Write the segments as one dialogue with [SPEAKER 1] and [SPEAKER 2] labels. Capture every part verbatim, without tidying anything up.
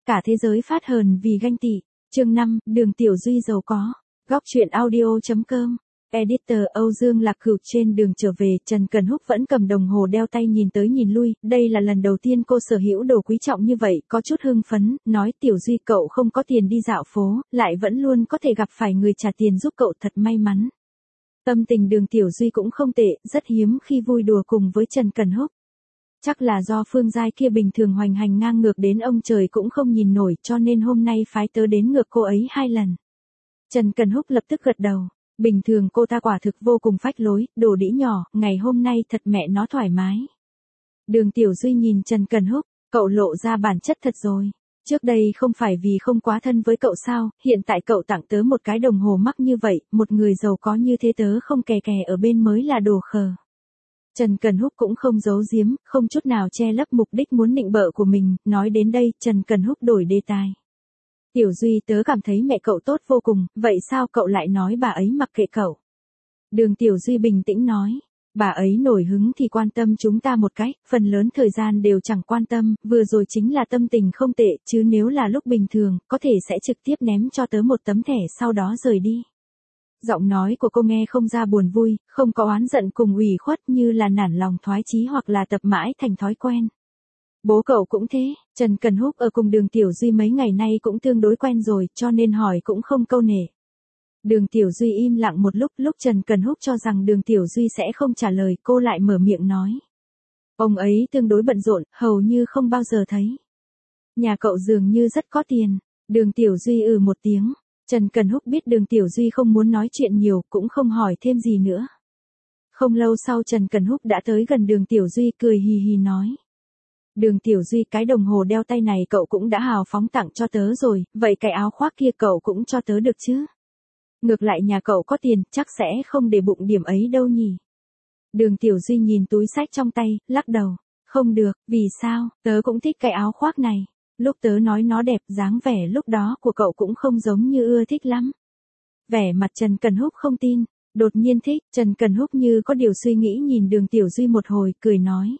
[SPEAKER 1] cả thế giới phát hờn vì ganh tị. Chương năm, Đường Tiểu Duy giàu có. Góc truyện audio chấm com. Editor Âu Dương Lạc Cửu. Trên đường trở về, Trần Cần Húc vẫn cầm đồng hồ đeo tay nhìn tới nhìn lui, đây là lần đầu tiên cô sở hữu đồ quý trọng như vậy, có chút hưng phấn, nói Tiểu Duy cậu không có tiền đi dạo phố, lại vẫn luôn có thể gặp phải người trả tiền giúp cậu thật may mắn. Tâm tình Đường Tiểu Duy cũng không tệ, rất hiếm khi vui đùa cùng với Trần Cần Húc. Chắc là do Phương Giai kia bình thường hoành hành ngang ngược đến ông trời cũng không nhìn nổi, cho nên hôm nay phái tớ đến ngược cô ấy hai lần. Trần Cần Húc lập tức gật đầu. Bình thường cô ta quả thực vô cùng phách lối, đồ đĩ nhỏ, ngày hôm nay thật mẹ nó thoải mái. Đường Tiểu Duy nhìn Trần Cần Húc, cậu lộ ra bản chất thật rồi. Trước đây không phải vì không quá thân với cậu sao, hiện tại cậu tặng tớ một cái đồng hồ mắc như vậy, một người giàu có như thế tớ không kè kè ở bên mới là đồ khờ. Trần Cần Húc cũng không giấu giếm, không chút nào che lấp mục đích muốn nịnh bợ của mình, nói đến đây, Trần Cần Húc đổi đề tài. Tiểu Duy tớ cảm thấy mẹ cậu tốt vô cùng, vậy sao cậu lại nói bà ấy mặc kệ cậu? Đường Tiểu Duy bình tĩnh nói, bà ấy nổi hứng thì quan tâm chúng ta một cái, phần lớn thời gian đều chẳng quan tâm, vừa rồi chính là tâm tình không tệ, chứ nếu là lúc bình thường, có thể sẽ trực tiếp ném cho tớ một tấm thẻ sau đó rời đi. Giọng nói của cô nghe không ra buồn vui, không có oán giận cùng ủy khuất như là nản lòng thoái chí hoặc là tập mãi thành thói quen. Bố cậu cũng thế, Trần Cần Húc ở cùng Đường Tiểu Duy mấy ngày nay cũng tương đối quen rồi, cho nên hỏi cũng không câu nệ. Đường Tiểu Duy im lặng một lúc, lúc Trần Cần Húc cho rằng Đường Tiểu Duy sẽ không trả lời, cô lại mở miệng nói. Ông ấy tương đối bận rộn, hầu như không bao giờ thấy. Nhà cậu dường như rất có tiền. Đường Tiểu Duy ừ một tiếng. Trần Cần Húc biết Đường Tiểu Duy không muốn nói chuyện nhiều, cũng không hỏi thêm gì nữa. Không lâu sau Trần Cần Húc đã tới gần Đường Tiểu Duy, cười hì hì nói. Đường Tiểu Duy, cái đồng hồ đeo tay này cậu cũng đã hào phóng tặng cho tớ rồi, vậy cái áo khoác kia cậu cũng cho tớ được chứ? Ngược lại nhà cậu có tiền, chắc sẽ không để bụng điểm ấy đâu nhỉ? Đường Tiểu Duy nhìn túi xách trong tay, lắc đầu. Không được, vì sao, tớ cũng thích cái áo khoác này. Lúc tớ nói nó đẹp, dáng vẻ lúc đó của cậu cũng không giống như ưa thích lắm. Vẻ mặt Trần Cần Húc không tin, đột nhiên thích, Trần Cần Húc như có điều suy nghĩ nhìn Đường Tiểu Duy một hồi, cười nói.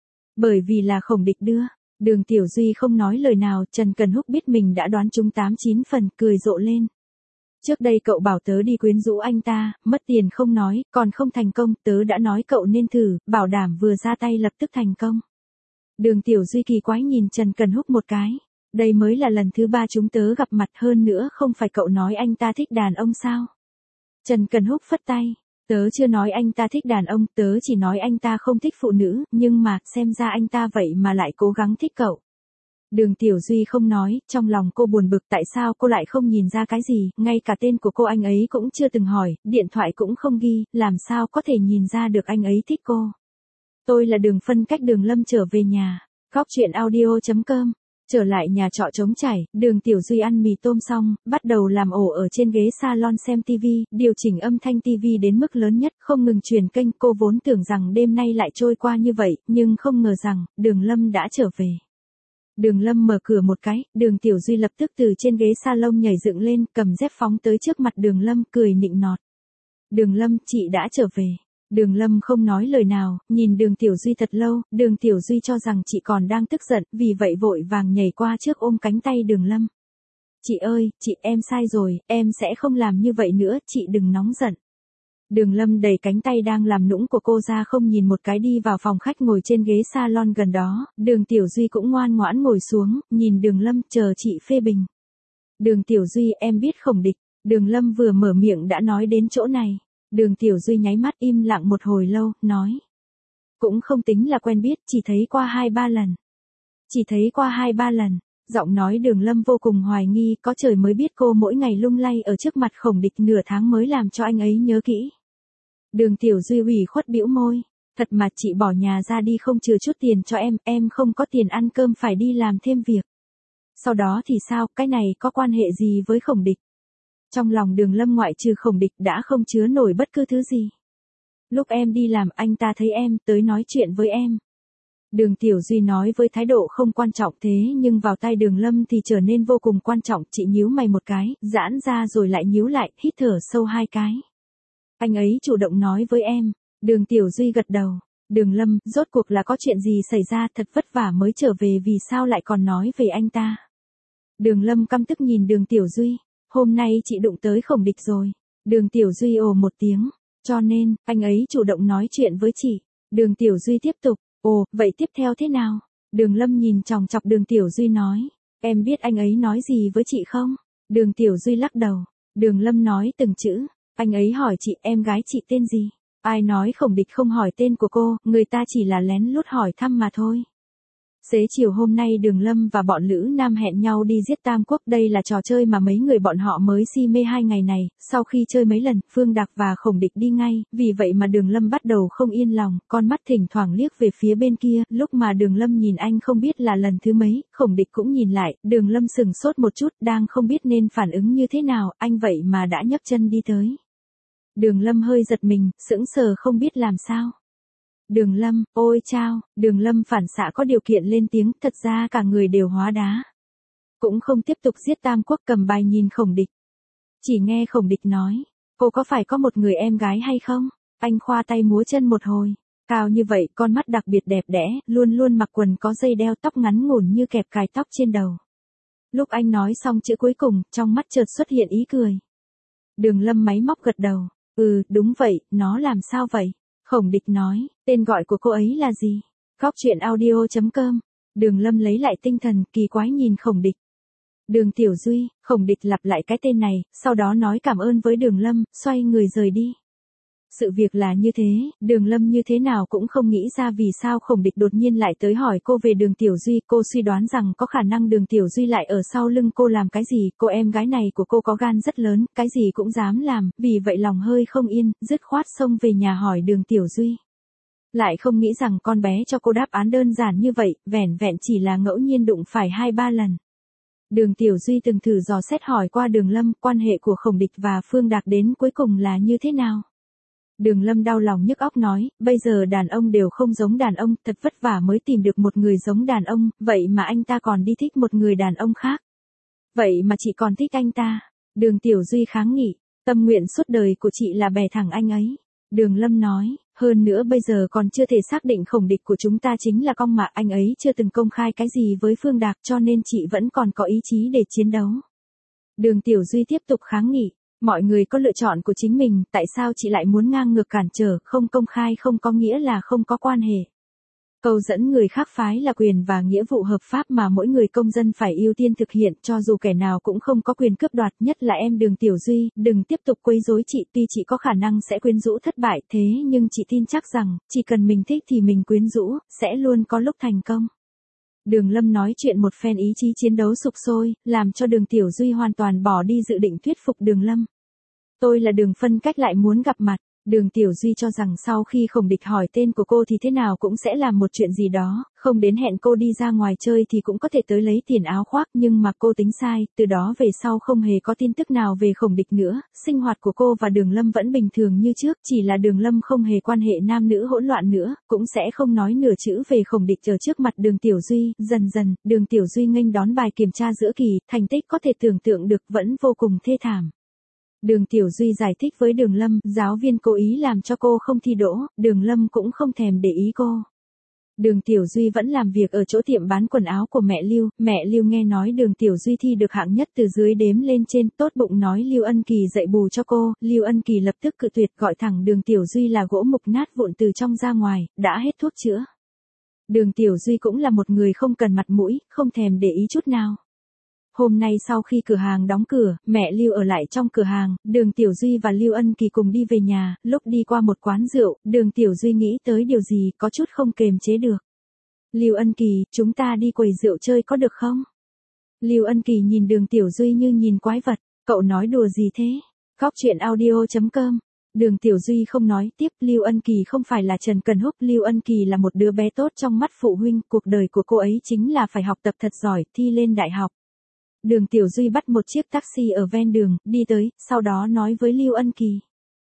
[SPEAKER 1] Bởi vì là Khổng Địch đưa, Đường Tiểu Duy không nói lời nào, Trần Cần Húc biết mình đã đoán trúng tám chín phần, cười rộ lên. Trước đây cậu bảo tớ đi quyến rũ anh ta, mất tiền không nói, còn không thành công, tớ đã nói cậu nên thử, bảo đảm vừa ra tay lập tức thành công. Đường Tiểu Duy kỳ quái nhìn Trần Cần Húc một cái, đây mới là lần thứ ba chúng tớ gặp mặt, hơn nữa không phải cậu nói anh ta thích đàn ông sao? Trần Cần Húc phất tay. Tớ chưa nói anh ta thích đàn ông, tớ chỉ nói anh ta không thích phụ nữ, nhưng mà, xem ra anh ta vậy mà lại cố gắng thích cậu. Đường Tiểu Duy không nói, trong lòng cô buồn bực tại sao cô lại không nhìn ra cái gì, ngay cả tên của cô anh ấy cũng chưa từng hỏi, điện thoại cũng không ghi, làm sao có thể nhìn ra được anh ấy thích cô. Tôi là Đường Phân cách Đường Lâm trở về nhà. Góc truyện audio chấm com. Trở lại nhà trọ trống trải, Đường Tiểu Duy ăn mì tôm xong, bắt đầu làm ổ ở trên ghế salon xem tivi, điều chỉnh âm thanh tivi đến mức lớn nhất, không ngừng truyền kênh. Cô vốn tưởng rằng đêm nay lại trôi qua như vậy, nhưng không ngờ rằng, Đường Lâm đã trở về. Đường Lâm mở cửa một cái, Đường Tiểu Duy lập tức từ trên ghế salon nhảy dựng lên, cầm dép phóng tới trước mặt Đường Lâm, cười nịnh nọt. Đường Lâm, chị đã trở về. Đường Lâm không nói lời nào, nhìn Đường Tiểu Duy thật lâu, Đường Tiểu Duy cho rằng chị còn đang tức giận, vì vậy vội vàng nhảy qua trước ôm cánh tay Đường Lâm. Chị ơi, chị, em sai rồi, em sẽ không làm như vậy nữa, chị đừng nóng giận. Đường Lâm đẩy cánh tay đang làm nũng của cô ra, không nhìn một cái đi vào phòng khách ngồi trên ghế salon gần đó, Đường Tiểu Duy cũng ngoan ngoãn ngồi xuống, nhìn Đường Lâm, chờ chị phê bình. Đường Tiểu Duy, em biết Khổng Địch. Đường Lâm vừa mở miệng đã nói đến chỗ này. Đường Tiểu Duy nháy mắt im lặng một hồi lâu, nói. Cũng không tính là quen biết, chỉ thấy qua hai ba lần. Chỉ thấy qua hai ba lần. Giọng nói Đường Lâm vô cùng hoài nghi, có trời mới biết cô mỗi ngày lung lay ở trước mặt Khổng Địch nửa tháng mới làm cho anh ấy nhớ kỹ. Đường Tiểu Duy ủy khuất bĩu môi. Thật mà chị bỏ nhà ra đi không trừ chút tiền cho em, em không có tiền ăn cơm phải đi làm thêm việc. Sau đó thì sao, cái này có quan hệ gì với Khổng Địch? Trong lòng Đường Lâm ngoại trừ Khổng Địch đã không chứa nổi bất cứ thứ gì. Lúc em đi làm anh ta thấy em tới nói chuyện với em. Đường Tiểu Duy nói với thái độ không quan trọng, thế nhưng vào tai Đường Lâm thì trở nên vô cùng quan trọng. Chị nhíu mày một cái, giãn ra rồi lại nhíu lại, hít thở sâu hai cái. Anh ấy chủ động nói với em. Đường Tiểu Duy gật đầu. Đường Lâm, rốt cuộc là có chuyện gì xảy ra, thật vất vả mới trở về, vì sao lại còn nói về anh ta? Đường Lâm căm tức nhìn Đường Tiểu Duy, hôm nay chị đụng tới Khổng Địch rồi. Đường Tiểu Duy ồ một tiếng, cho nên, anh ấy chủ động nói chuyện với chị. Đường Tiểu Duy tiếp tục, ồ, vậy tiếp theo thế nào? Đường Lâm nhìn chòng chọc Đường Tiểu Duy nói, em biết anh ấy nói gì với chị không? Đường Tiểu Duy lắc đầu, Đường Lâm nói từng chữ, anh ấy hỏi chị em gái chị tên gì? Ai nói Khổng Địch không hỏi tên của cô, người ta chỉ là lén lút hỏi thăm mà thôi. Xế chiều hôm nay Đường Lâm và bọn Lữ Nam hẹn nhau đi giết Tam Quốc, đây là trò chơi mà mấy người bọn họ mới si mê hai ngày này, sau khi chơi mấy lần, Phương Đạc và Khổng Địch đi ngay, vì vậy mà Đường Lâm bắt đầu không yên lòng, con mắt thỉnh thoảng liếc về phía bên kia, lúc mà Đường Lâm nhìn anh không biết là lần thứ mấy, Khổng Địch cũng nhìn lại, Đường Lâm sừng sốt một chút, đang không biết nên phản ứng như thế nào, anh vậy mà đã nhấc chân đi tới. Đường Lâm hơi giật mình, sững sờ không biết làm sao. Đường Lâm, ôi chao, Đường Lâm phản xạ có điều kiện lên tiếng, thật ra cả người đều hóa đá. Cũng không tiếp tục giết Tam Quốc, cầm bài nhìn Khổng Địch. Chỉ nghe Khổng Địch nói, cô có phải có một người em gái hay không? Anh khoa tay múa chân một hồi, cao như vậy, con mắt đặc biệt đẹp đẽ, luôn luôn mặc quần có dây đeo, tóc ngắn ngủn như kẹp cài tóc trên đầu. Lúc anh nói xong chữ cuối cùng, trong mắt chợt xuất hiện ý cười. Đường Lâm máy móc gật đầu, ừ, đúng vậy, nó làm sao vậy? Khổng Địch nói, tên gọi của cô ấy là gì? Góc truyện audio chấm com. Đường Lâm lấy lại tinh thần, kỳ quái nhìn Khổng Địch. Đường Tiểu Duy, Khổng Địch lặp lại cái tên này, sau đó nói cảm ơn với Đường Lâm, xoay người rời đi. Sự việc là như thế, Đường Lâm như thế nào cũng không nghĩ ra vì sao Khổng Địch đột nhiên lại tới hỏi cô về Đường Tiểu Duy, cô suy đoán rằng có khả năng Đường Tiểu Duy lại ở sau lưng cô làm cái gì, cô em gái này của cô có gan rất lớn, cái gì cũng dám làm, vì vậy lòng hơi không yên, dứt khoát xông về nhà hỏi Đường Tiểu Duy. Lại không nghĩ rằng con bé cho cô đáp án đơn giản như vậy, vẻn vẹn chỉ là ngẫu nhiên đụng phải hai ba lần. Đường Tiểu Duy từng thử dò xét hỏi qua Đường Lâm, quan hệ của Khổng Địch và Phương Đạc đến cuối cùng là như thế nào? Đường Lâm đau lòng nhức óc nói, bây giờ đàn ông đều không giống đàn ông, thật vất vả mới tìm được một người giống đàn ông, vậy mà anh ta còn đi thích một người đàn ông khác. Vậy mà chị còn thích anh ta. Đường Tiểu Duy kháng nghị, tâm nguyện suốt đời của chị là bè thẳng anh ấy. Đường Lâm nói, hơn nữa bây giờ còn chưa thể xác định Khổng Địch của chúng ta chính là Cong mà anh ấy chưa từng công khai cái gì với Phương Đạc cho nên chị vẫn còn có ý chí để chiến đấu. Đường Tiểu Duy tiếp tục kháng nghị. Mọi người có lựa chọn của chính mình, tại sao chị lại muốn ngang ngược cản trở, không công khai không có nghĩa là không có quan hệ. Câu dẫn người khác phái là quyền và nghĩa vụ hợp pháp mà mỗi người công dân phải ưu tiên thực hiện, cho dù kẻ nào cũng không có quyền cướp đoạt, nhất là em Đường Tiểu Duy, đừng tiếp tục quấy rối chị, tuy chị có khả năng sẽ quyến rũ thất bại, thế nhưng chị tin chắc rằng, chỉ cần mình thích thì mình quyến rũ, sẽ luôn có lúc thành công. Đường Lâm nói chuyện một phen ý chí chiến đấu sục sôi, làm cho Đường Tiểu Duy hoàn toàn bỏ đi dự định thuyết phục Đường Lâm. Tôi là Đường Phân Cách lại muốn gặp mặt. Đường Tiểu Duy cho rằng sau khi Khổng Địch hỏi tên của cô thì thế nào cũng sẽ làm một chuyện gì đó, không đến hẹn cô đi ra ngoài chơi thì cũng có thể tới lấy tiền áo khoác, nhưng mà cô tính sai, từ đó về sau không hề có tin tức nào về Khổng Địch nữa, sinh hoạt của cô và Đường Lâm vẫn bình thường như trước, chỉ là Đường Lâm không hề quan hệ nam nữ hỗn loạn nữa, cũng sẽ không nói nửa chữ về Khổng Địch ở trước mặt Đường Tiểu Duy, dần dần, Đường Tiểu Duy nghênh đón bài kiểm tra giữa kỳ, thành tích có thể tưởng tượng được vẫn vô cùng thê thảm. Đường Tiểu Duy giải thích với Đường Lâm, giáo viên cố ý làm cho cô không thi đỗ, Đường Lâm cũng không thèm để ý cô. Đường Tiểu Duy vẫn làm việc ở chỗ tiệm bán quần áo của mẹ Lưu, mẹ Lưu nghe nói Đường Tiểu Duy thi được hạng nhất từ dưới đếm lên trên, tốt bụng nói Lưu Ân Kỳ dạy bù cho cô, Lưu Ân Kỳ lập tức cự tuyệt gọi thẳng Đường Tiểu Duy là gỗ mục nát vụn từ trong ra ngoài, đã hết thuốc chữa. Đường Tiểu Duy cũng là một người không cần mặt mũi, không thèm để ý chút nào. Hôm nay sau khi cửa hàng đóng cửa, mẹ Lưu ở lại trong cửa hàng, Đường Tiểu Duy và Lưu Ân Kỳ cùng đi về nhà, lúc đi qua một quán rượu, Đường Tiểu Duy nghĩ tới điều gì, có chút không kềm chế được. Lưu Ân Kỳ, chúng ta đi quầy rượu chơi có được không? Lưu Ân Kỳ nhìn Đường Tiểu Duy như nhìn quái vật, cậu nói đùa gì thế? Góc truyện audio chấm com. Đường Tiểu Duy không nói tiếp, Lưu Ân Kỳ không phải là Trần Cần Húc, Lưu Ân Kỳ là một đứa bé tốt trong mắt phụ huynh, cuộc đời của cô ấy chính là phải học tập thật giỏi, thi lên đại học. Đường Tiểu Duy bắt một chiếc taxi ở ven đường, đi tới, sau đó nói với Lưu Ân Kỳ.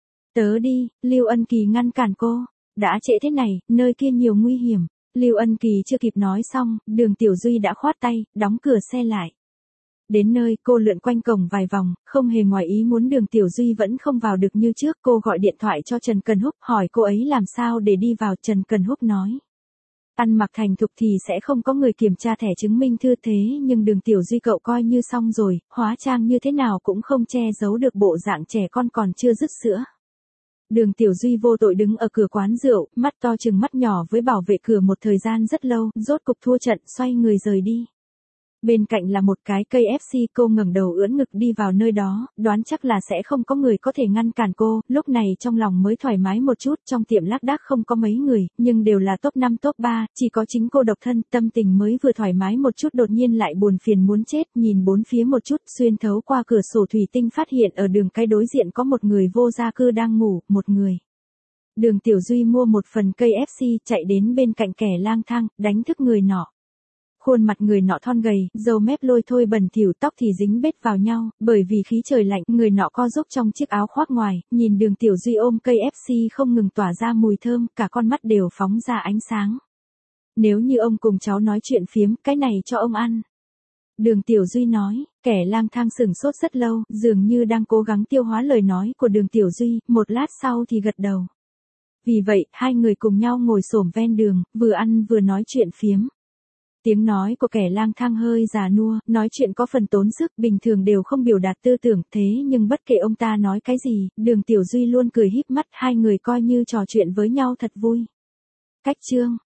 [SPEAKER 1] Tớ đi, Lưu Ân Kỳ ngăn cản cô. Đã trễ thế này, nơi kia nhiều nguy hiểm. Lưu Ân Kỳ chưa kịp nói xong, Đường Tiểu Duy đã khoát tay, đóng cửa xe lại. Đến nơi, cô lượn quanh cổng vài vòng, không hề ngoài ý muốn Đường Tiểu Duy vẫn không vào được như trước. Cô gọi điện thoại cho Trần Cần Húc, hỏi cô ấy làm sao để đi vào. Trần Cần Húc nói. Ăn mặc thành thục thì sẽ không có người kiểm tra thẻ chứng minh thư thế nhưng Đường Tiểu Duy cậu coi như xong rồi, hóa trang như thế nào cũng không che giấu được bộ dạng trẻ con còn chưa dứt sữa. Đường Tiểu Duy vô tội đứng ở cửa quán rượu, mắt to chừng mắt nhỏ với bảo vệ cửa một thời gian rất lâu, rốt cục thua trận xoay người rời đi. Bên cạnh là một cái cây ép xê, cô ngẩng đầu ưỡn ngực đi vào nơi đó, đoán chắc là sẽ không có người có thể ngăn cản cô, lúc này trong lòng mới thoải mái một chút, trong tiệm lác đác không có mấy người, nhưng đều là top năm top ba, chỉ có chính cô độc thân, tâm tình mới vừa thoải mái một chút đột nhiên lại buồn phiền muốn chết, nhìn bốn phía một chút, xuyên thấu qua cửa sổ thủy tinh phát hiện ở đường cái đối diện có một người vô gia cư đang ngủ, một người. Đường Tiểu Duy mua một phần cây ép xê, chạy đến bên cạnh kẻ lang thang, đánh thức người nọ. Khuôn mặt người nọ thon gầy, râu mép lôi thôi bẩn thỉu, tóc thì dính bết vào nhau, bởi vì khí trời lạnh, người nọ co giúp trong chiếc áo khoác ngoài, nhìn Đường Tiểu Duy ôm cây ép xê không ngừng tỏa ra mùi thơm, cả con mắt đều phóng ra ánh sáng. Nếu như ông cùng cháu nói chuyện phiếm, cái này cho ông ăn. Đường Tiểu Duy nói, kẻ lang thang sửng sốt rất lâu, dường như đang cố gắng tiêu hóa lời nói của Đường Tiểu Duy, một lát sau thì gật đầu. Vì vậy, hai người cùng nhau ngồi xổm ven đường, vừa ăn vừa nói chuyện phiếm. Tiếng nói của kẻ lang thang hơi già nua, nói chuyện có phần tốn sức, bình thường đều không biểu đạt tư tưởng, thế nhưng bất kể ông ta nói cái gì, Đường Tiểu Duy luôn cười híp mắt, hai người coi như trò chuyện với nhau thật vui. Cách chương